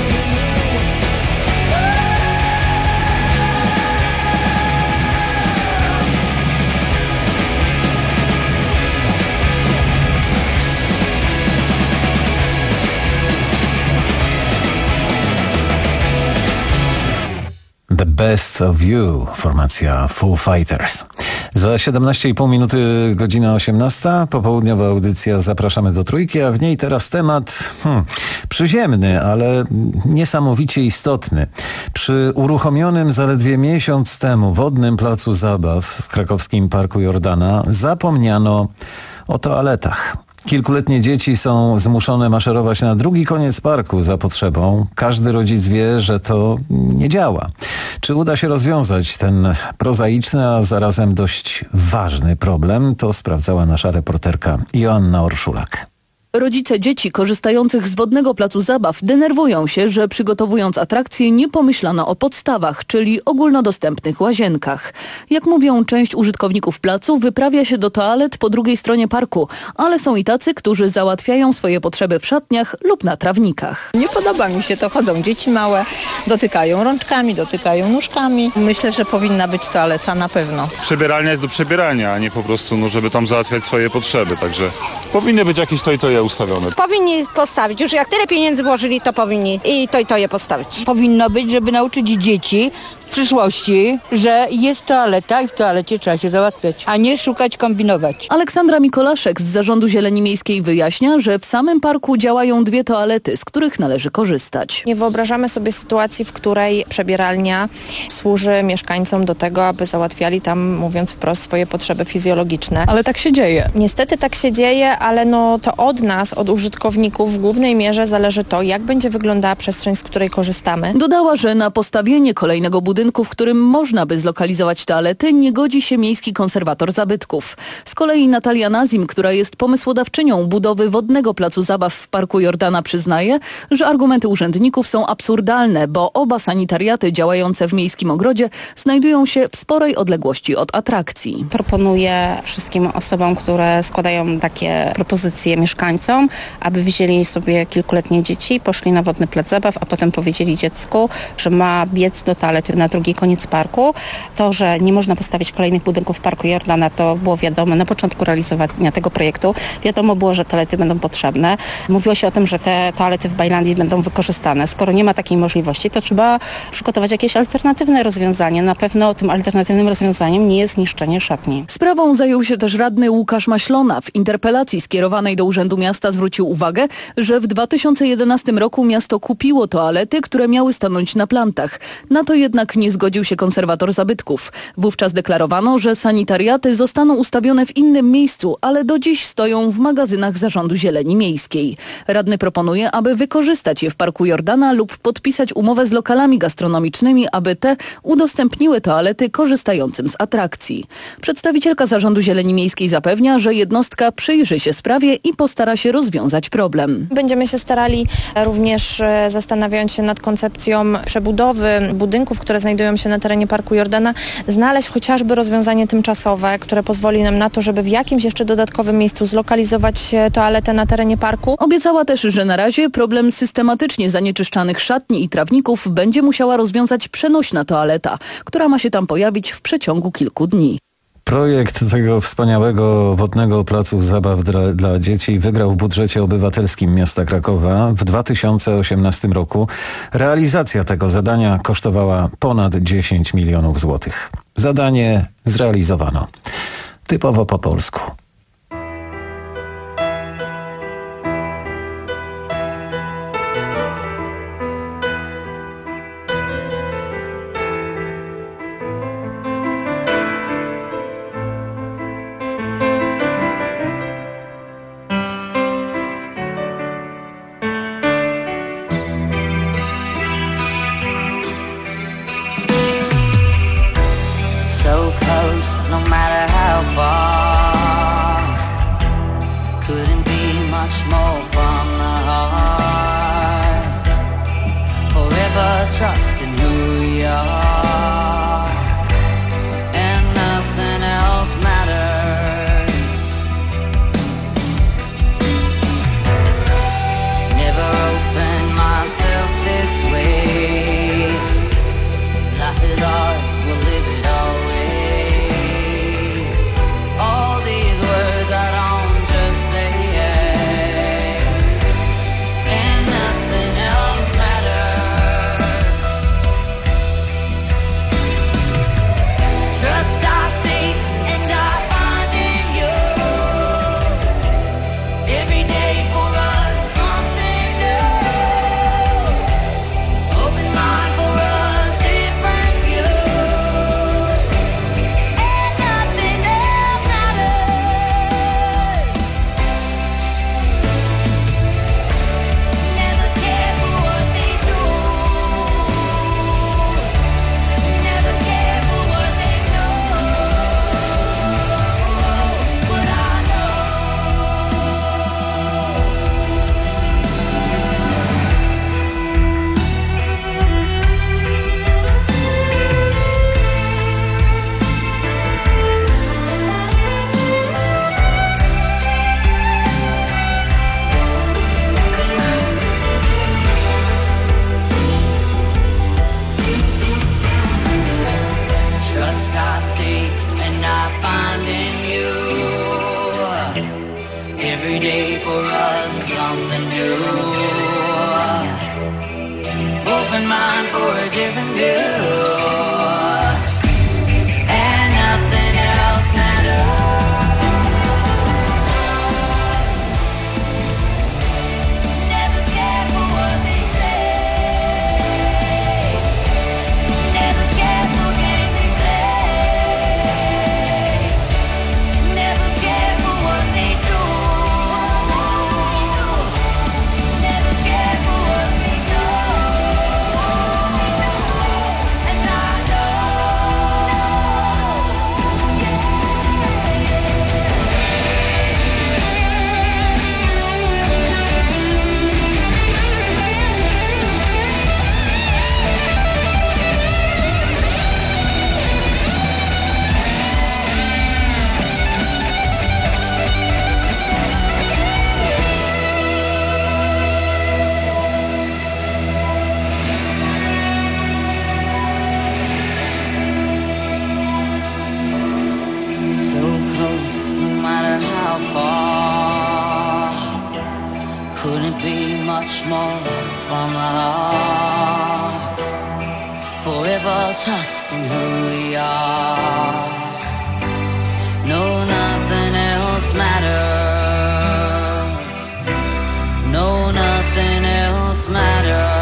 The Best of You, formacja Foo Fighters. Za siedemnaście i pół minuty, godzina osiemnasta, popołudniowa audycja Zapraszamy do Trójki, a w niej teraz temat hmm, przyziemny, ale niesamowicie istotny. Przy uruchomionym zaledwie miesiąc temu wodnym placu zabaw w krakowskim Parku Jordana zapomniano o toaletach. Kilkuletnie dzieci są zmuszone maszerować na drugi koniec parku za potrzebą. Każdy rodzic wie, że to nie działa. Czy uda się rozwiązać ten prozaiczny, a zarazem dość ważny problem? To sprawdzała nasza reporterka Joanna Orszulak. Rodzice dzieci korzystających z wodnego placu zabaw denerwują się, że przygotowując atrakcje nie pomyślano o podstawach, czyli ogólnodostępnych łazienkach. Jak mówią, część użytkowników placu wyprawia się do toalet po drugiej stronie parku, ale są i tacy, którzy załatwiają swoje potrzeby w szatniach lub na trawnikach. Nie podoba mi się to, chodzą dzieci małe, dotykają rączkami, dotykają nóżkami. Myślę, że powinna być toaleta na pewno. Przebieralnia jest do przebierania, a nie po prostu, no, żeby tam załatwiać swoje potrzeby, także powinny być jakieś to i to ustawione. Powinni postawić, już jak tyle pieniędzy włożyli, to powinni i to i to je postawić. Powinno być, żeby nauczyć dzieci w przyszłości, że jest toaleta i w toalecie trzeba się załatwiać, a nie szukać, kombinować. Aleksandra Mikolaszek z Zarządu Zieleni Miejskiej wyjaśnia, że w samym parku działają dwie toalety, z których należy korzystać. Nie wyobrażamy sobie sytuacji, w której przebieralnia służy mieszkańcom do tego, aby załatwiali tam, mówiąc wprost, swoje potrzeby fizjologiczne. Ale tak się dzieje. Niestety tak się dzieje, ale no to od nas, od użytkowników w głównej mierze zależy to, jak będzie wyglądała przestrzeń, z której korzystamy. Dodała, że na postawienie kolejnego budynku, w którym można by zlokalizować toalety, nie godzi się miejski konserwator zabytków. Z kolei Natalia Nazim, która jest pomysłodawczynią budowy wodnego placu zabaw w Parku Jordana, przyznaje, że argumenty urzędników są absurdalne, bo oba sanitariaty działające w miejskim ogrodzie znajdują się w sporej odległości od atrakcji. Proponuję wszystkim osobom, które składają takie propozycje mieszkańcom, aby wzięli sobie kilkuletnie dzieci, poszli na wodny plac zabaw, a potem powiedzieli dziecku, że ma biec do toalety na drugi koniec parku. To, że nie można postawić kolejnych budynków w Parku Jordana, to było wiadomo na początku realizowania tego projektu. Wiadomo było, że toalety będą potrzebne. Mówiło się o tym, że te toalety w Bajlandii będą wykorzystane. Skoro nie ma takiej możliwości, to trzeba przygotować jakieś alternatywne rozwiązanie. Na pewno tym alternatywnym rozwiązaniem nie jest niszczenie szatni. Sprawą zajął się też radny Łukasz Maślona. W interpelacji skierowanej do Urzędu Miasta zwrócił uwagę, że w dwa tysiące jedenastym roku miasto kupiło toalety, które miały stanąć na plantach. Na to jednak nie zgodził się konserwator zabytków. Wówczas deklarowano, że sanitariaty zostaną ustawione w innym miejscu, ale do dziś stoją w magazynach Zarządu Zieleni Miejskiej. Radny proponuje, aby wykorzystać je w Parku Jordana lub podpisać umowę z lokalami gastronomicznymi, aby te udostępniły toalety korzystającym z atrakcji. Przedstawicielka Zarządu Zieleni Miejskiej zapewnia, że jednostka przyjrzy się sprawie i postara się rozwiązać problem. Będziemy się starali również, zastanawiając się nad koncepcją przebudowy budynków, które znajdują się na terenie Parku Jordana, znaleźć chociażby rozwiązanie tymczasowe, które pozwoli nam na to, żeby w jakimś jeszcze dodatkowym miejscu zlokalizować toaletę na terenie parku. Obiecała też, że na razie problem systematycznie zanieczyszczanych szatni i trawników będzie musiała rozwiązać przenośna toaleta, która ma się tam pojawić w przeciągu kilku dni. Projekt tego wspaniałego wodnego placu zabaw dla, dla dzieci wygrał w budżecie obywatelskim miasta Krakowa w dwa tysiące osiemnastym roku. Realizacja tego zadania kosztowała ponad dziesięć milionów złotych. Zadanie zrealizowano. Typowo po polsku. close, no matter how far. Couldn't be much more from the heart. Forever trusting who we are, and nothing else matters. Never opened myself this way. Life is ours, we'll live it always. All these words I don't just say, and nothing else matters. Trust I seek and I find in you. Every day for us something new. Open mind for a different view. And nothing else matters. Never care for what they do. Never care for what they know. But I trust I seek and I find in you. Every day for us something new. Open mind for a different view. And nothing else matters. Never care for what they say. Never care for games they play. Never care for what they do. Never care for what we know. And I so close, no matter how far. Couldn't be much more from the heart. Forever trusting who we are. No, nothing else matters. No, nothing else matters.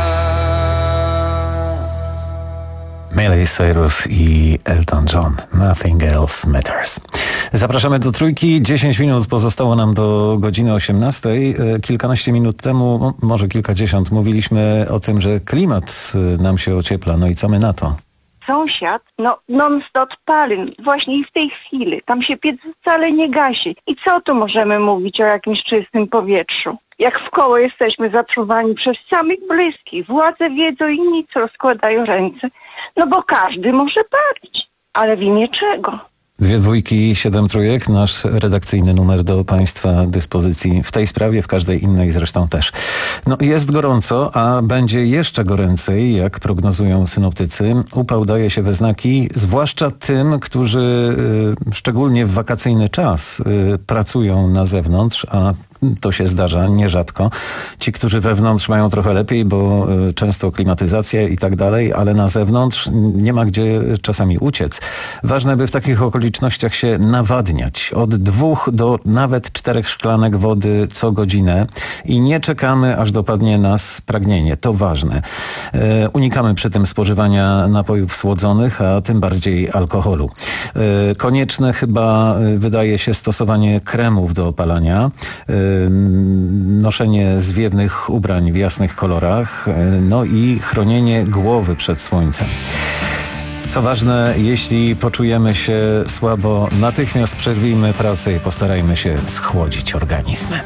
Miley Cyrus i Elton John. Nothing else matters. Zapraszamy do Trójki. dziesięć minut pozostało nam do godziny osiemnastej. Kilkanaście minut temu, może kilkadziesiąt, mówiliśmy o tym, że klimat nam się ociepla. No i co my na to? Sąsiad, no non-stop pali, właśnie i w tej chwili. Tam się piec wcale nie gasi. I co tu możemy mówić o jakimś czystym powietrzu? Jak w koło jesteśmy zatruwani przez samych bliskich. Władze wiedzą i nic, rozkładają ręce. No bo każdy może palić. Ale w imię czego? Dwie dwójki, siedem trójek, nasz redakcyjny numer do Państwa dyspozycji w tej sprawie, w każdej innej zresztą też. No jest gorąco, a będzie jeszcze goręcej, jak prognozują synoptycy. Upał daje się we znaki, zwłaszcza tym, którzy y, szczególnie w wakacyjny czas y, pracują na zewnątrz, a to się zdarza nierzadko. Ci, którzy wewnątrz mają trochę lepiej, bo y, często klimatyzacja i tak dalej, ale na zewnątrz nie ma gdzie czasami uciec. Ważne, by w takich okolicznościach się nawadniać. Od dwóch do nawet czterech szklanek wody co godzinę i nie czekamy, aż dopadnie nas pragnienie. To ważne. Y, unikamy przy tym spożywania napojów słodzonych, a tym bardziej alkoholu. Y, konieczne chyba y, wydaje się stosowanie kremów do opalania, y, noszenie zwiewnych ubrań w jasnych kolorach, no i chronienie głowy przed słońcem. Co ważne, jeśli poczujemy się słabo, natychmiast przerwijmy pracę i postarajmy się schłodzić organizmy.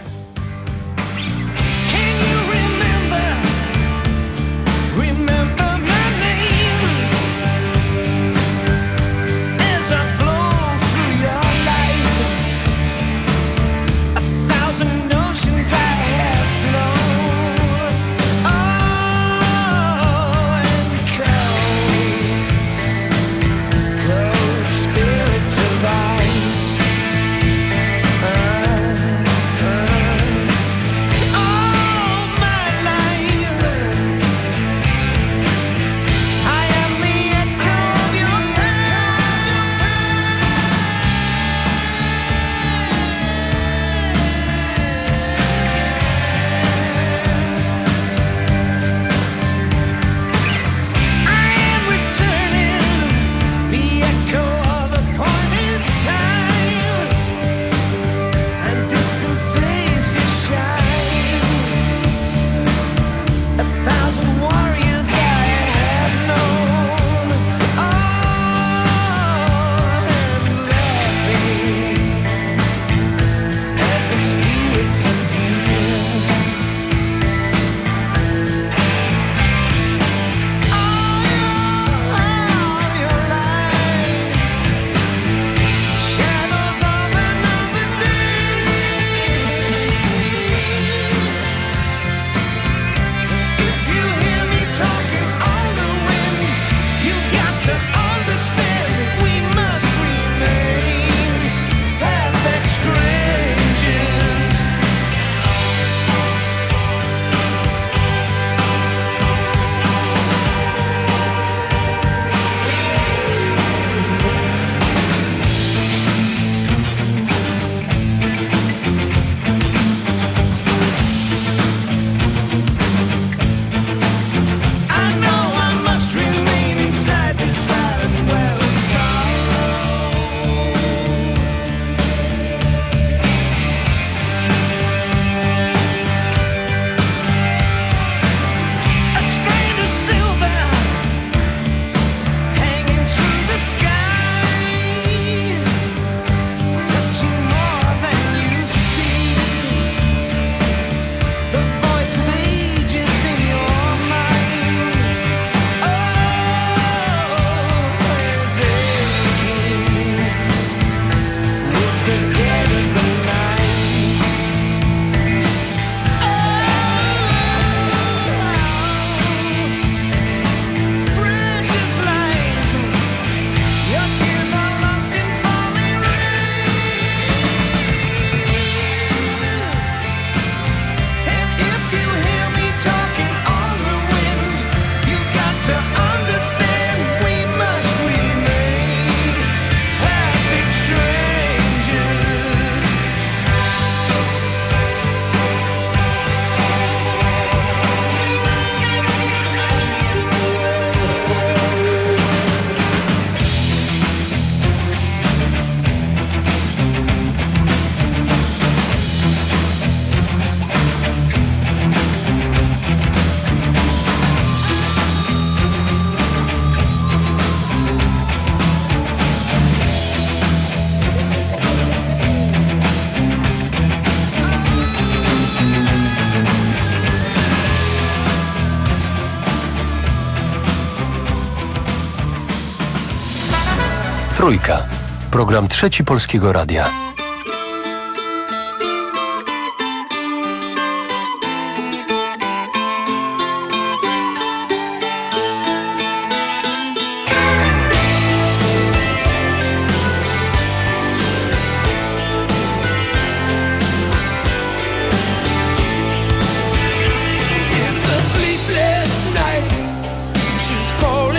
Trójka. Program Trzeci Polskiego Radia.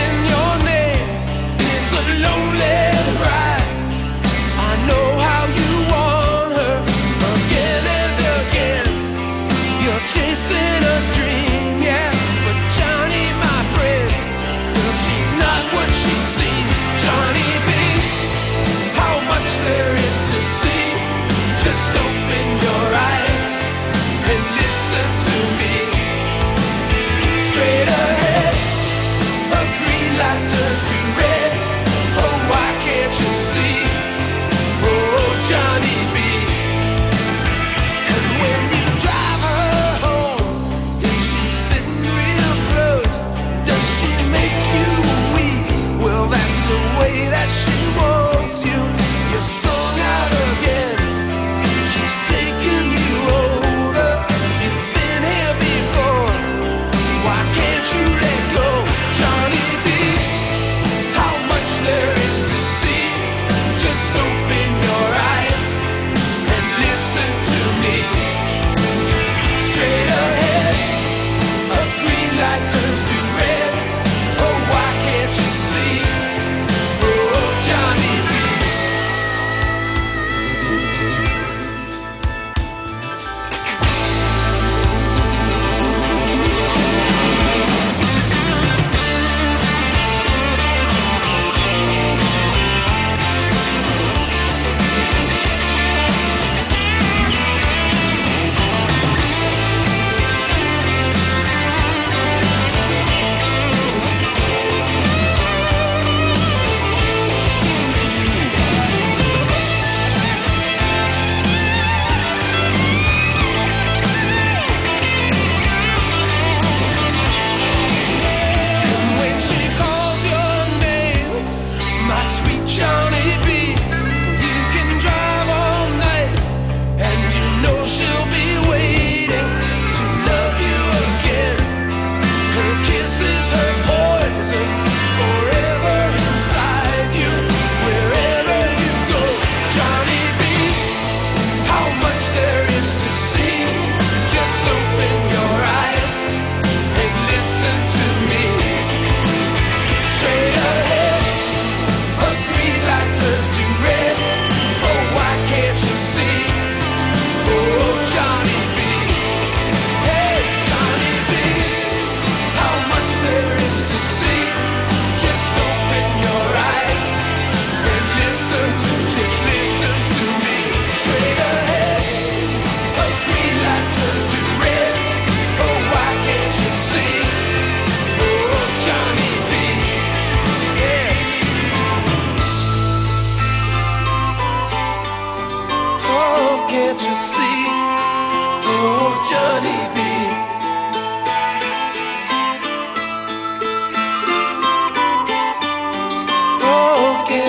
Lonely ride. I know how you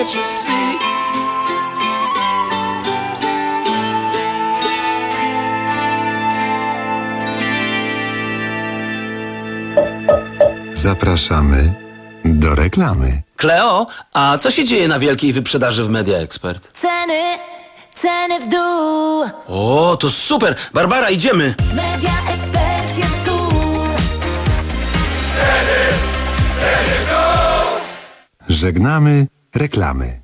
let you see. Zapraszamy do reklamy. Kleo, a co się dzieje na wielkiej wyprzedaży w Media Expert? Ceny, ceny w dół. O, to super! Barbara, idziemy! Media Expert jest tu. Żegnamy reklamy.